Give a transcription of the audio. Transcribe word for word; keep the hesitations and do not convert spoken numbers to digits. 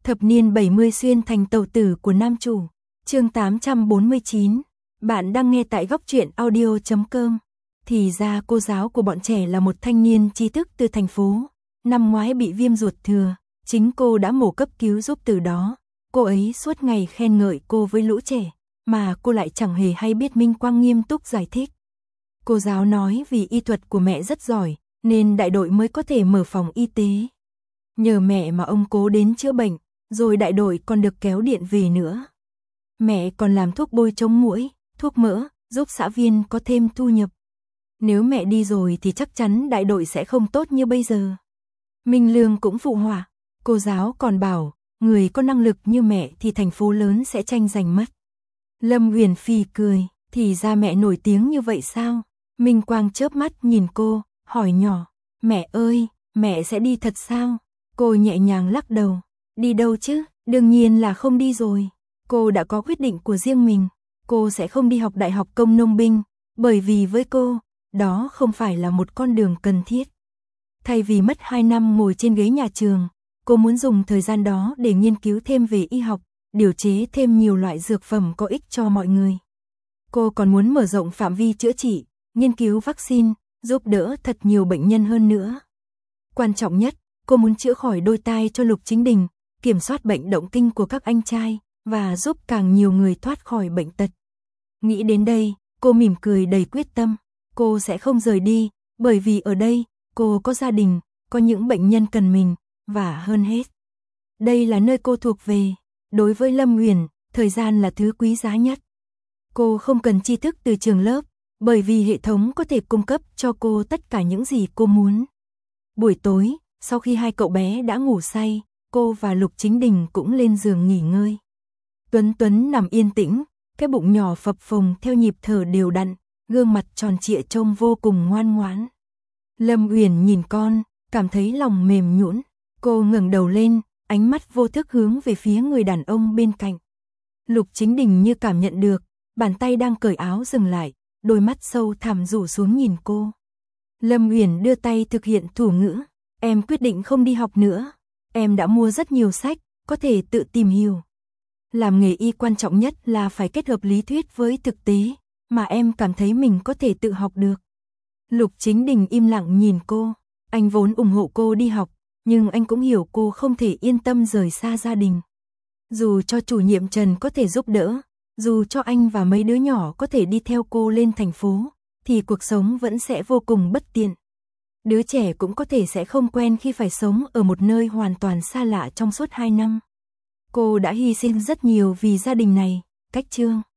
Thập niên bảy mươi xuyên thành tàu tử của nam chủ. Chương tám trăm bốn mươi chín. Bạn đang nghe tại góc truyện audio chấm com. Thì ra cô giáo của bọn trẻ là một thanh niên tri thức từ thành phố. Năm ngoái bị viêm ruột thừa, chính cô đã mổ cấp cứu giúp từ đó. Cô ấy suốt ngày khen ngợi cô với lũ trẻ, mà cô lại chẳng hề hay biết Minh Quang nghiêm túc giải thích. Cô giáo nói vì y thuật của mẹ rất giỏi, nên đại đội mới có thể mở phòng y tế. Nhờ mẹ mà ông cố đến chữa bệnh, rồi đại đội còn được kéo điện về nữa. Mẹ còn làm thuốc bôi chống muỗi, thuốc mỡ, giúp xã viên có thêm thu nhập. Nếu mẹ đi rồi thì chắc chắn đại đội sẽ không tốt như bây giờ. Minh Lương cũng phụ họa, cô giáo còn bảo, người có năng lực như mẹ thì thành phố lớn sẽ tranh giành mất. Lâm Uyển phì cười, thì ra mẹ nổi tiếng như vậy sao? Minh Quang chớp mắt nhìn cô, hỏi nhỏ, mẹ ơi, mẹ sẽ đi thật sao? Cô nhẹ nhàng lắc đầu, đi đâu chứ, đương nhiên là không đi rồi. Cô đã có quyết định của riêng mình, cô sẽ không đi học đại học công nông binh, bởi vì với cô, đó không phải là một con đường cần thiết. Thay vì mất hai năm ngồi trên ghế nhà trường, cô muốn dùng thời gian đó để nghiên cứu thêm về y học, điều chế thêm nhiều loại dược phẩm có ích cho mọi người. Cô còn muốn mở rộng phạm vi chữa trị, nghiên cứu vaccine, giúp đỡ thật nhiều bệnh nhân hơn nữa. Quan trọng nhất, cô muốn chữa khỏi đôi tai cho Lục Chính Đình, kiểm soát bệnh động kinh của các anh trai, và giúp càng nhiều người thoát khỏi bệnh tật. Nghĩ đến đây, cô mỉm cười đầy quyết tâm. Cô sẽ không rời đi, bởi vì ở đây, cô có gia đình, có những bệnh nhân cần mình, và hơn hết. Đây là nơi cô thuộc về. Đối với Lâm Uyển, thời gian là thứ quý giá nhất. Cô không cần tri thức từ trường lớp, bởi vì hệ thống có thể cung cấp cho cô tất cả những gì cô muốn. Buổi tối, sau khi hai cậu bé đã ngủ say, cô và Lục Chính Đình cũng lên giường nghỉ ngơi. Tuấn Tuấn nằm yên tĩnh, cái bụng nhỏ phập phồng theo nhịp thở đều đặn, gương mặt tròn trịa trông vô cùng ngoan ngoãn. Lâm Uyển nhìn con, cảm thấy lòng mềm nhũn. Cô ngẩng đầu lên, ánh mắt vô thức hướng về phía người đàn ông bên cạnh. Lục Chính Đình như cảm nhận được, bàn tay đang cởi áo dừng lại, đôi mắt sâu thẳm rủ xuống nhìn cô. Lâm Uyển đưa tay thực hiện thủ ngữ, em quyết định không đi học nữa. Em đã mua rất nhiều sách, có thể tự tìm hiểu. Làm nghề y quan trọng nhất là phải kết hợp lý thuyết với thực tế, mà em cảm thấy mình có thể tự học được. Lục Chính Đình im lặng nhìn cô, anh vốn ủng hộ cô đi học, nhưng anh cũng hiểu cô không thể yên tâm rời xa gia đình. Dù cho chủ nhiệm Trần có thể giúp đỡ, dù cho anh và mấy đứa nhỏ có thể đi theo cô lên thành phố, thì cuộc sống vẫn sẽ vô cùng bất tiện. Đứa trẻ cũng có thể sẽ không quen khi phải sống ở một nơi hoàn toàn xa lạ trong suốt hai năm. Cô đã hy sinh rất nhiều vì gia đình này, cách chương.